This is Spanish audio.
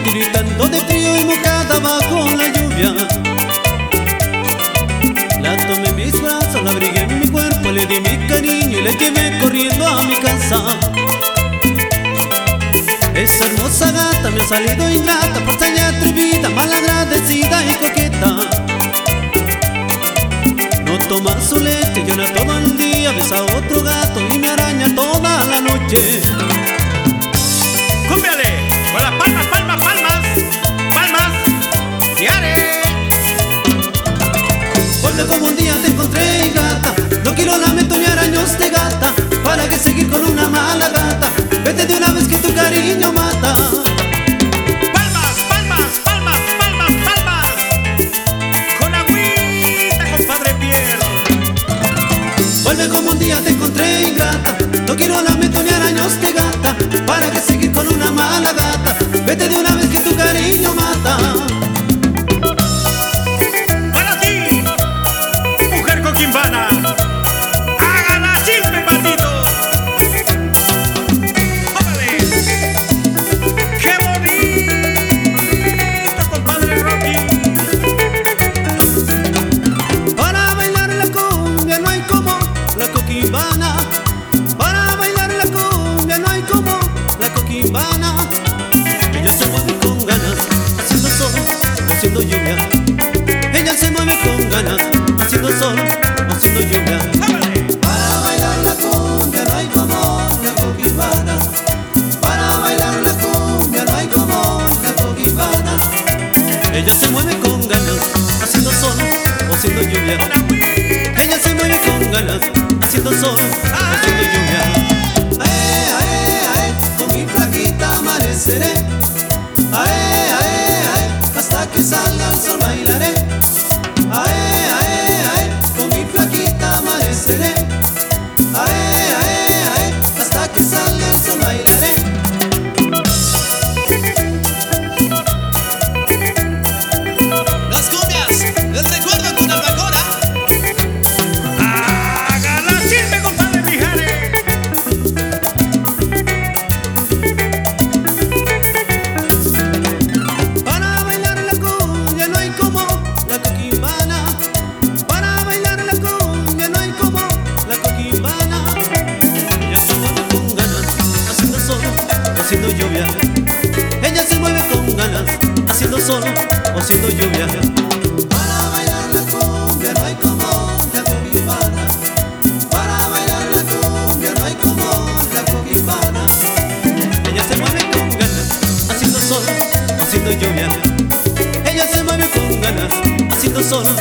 gritando de frío y mojada bajo la lluvia. La tomé en mis brazos, la abrigué en mi cuerpo, le di mi cariño y la llevé corriendo a mi casa. Esa hermosa gata me ha salido ingrata por ser atrevida, malagradecida y coqueta. No toma su leche, llora todo el día, besa a otro gato y me araña toda la noche. ¡Cúmbiale! ¡Con las palmas, palmas, palmas! ¡Palmas! ¡Siare! Vuelve como un día te encontré, ingrata. No quiero lamento ni araños de gata. ¿Para qué seguir con una mala gata? Vete de una vez que tu cariño mata. ¡Palmas, palmas, palmas, palmas, palmas! ¡Con agüita, compadre Pierre! Vuelve como un día te encontré, ingrata. No quiero lamento ni araños de gata. ¿Para qué seguir con una mala gata? Vete de una vez que tu cariño mata. ¡Para ti, mujer coquimbana! ¡Haga la chisme, patito! ¡Órale! ¡Qué bonito, compadre Rocky! Para bailar la cumbia no hay como la coquimbana. Para bailar la cumbia no hay como la coquimbana. Ella se mueve con ganas, haciendo sol, haciendo lluvia. Ella se mueve con ganas, haciendo sol, haciendo lluvia. ¡Órale! Para bailar la cumbia no hay como la coquimbana. Para bailar la cumbia no hay como la coquimbana. Ella se mueve con ganas, haciendo sol, haciendo lluvia. Ella se mueve con ganas, haciendo sol, haciendo lluvia. Ae, ae, ae, con mi flaquita amaneceré. Ae, ae, ae, hasta que salga el sol bailaré. Ae, ae, ae, con mi flaquita amaneceré. Ae, ae, ae, hasta que salga el sol bailaré. Las cumbias, el recuerdo con Albacora. ¡Haga la chisme, compadre Mijares! Para bailar la cumbia no hay como la coquimbana. Para bailar la cumbia no hay como la coquimbana. Ella se mueve con ganas, haciendo sol, haciendo lluvia. Ella se mueve con ganas, haciendo sol, haciendo lluvia. Para bailar la cumbia no hay como la coquimbana. Para bailar la cumbia no hay como la coquimbana. Ella se mueve con ganas, haciendo sol, haciendo lluvia. Ella se mueve con ganas, haciendo sol,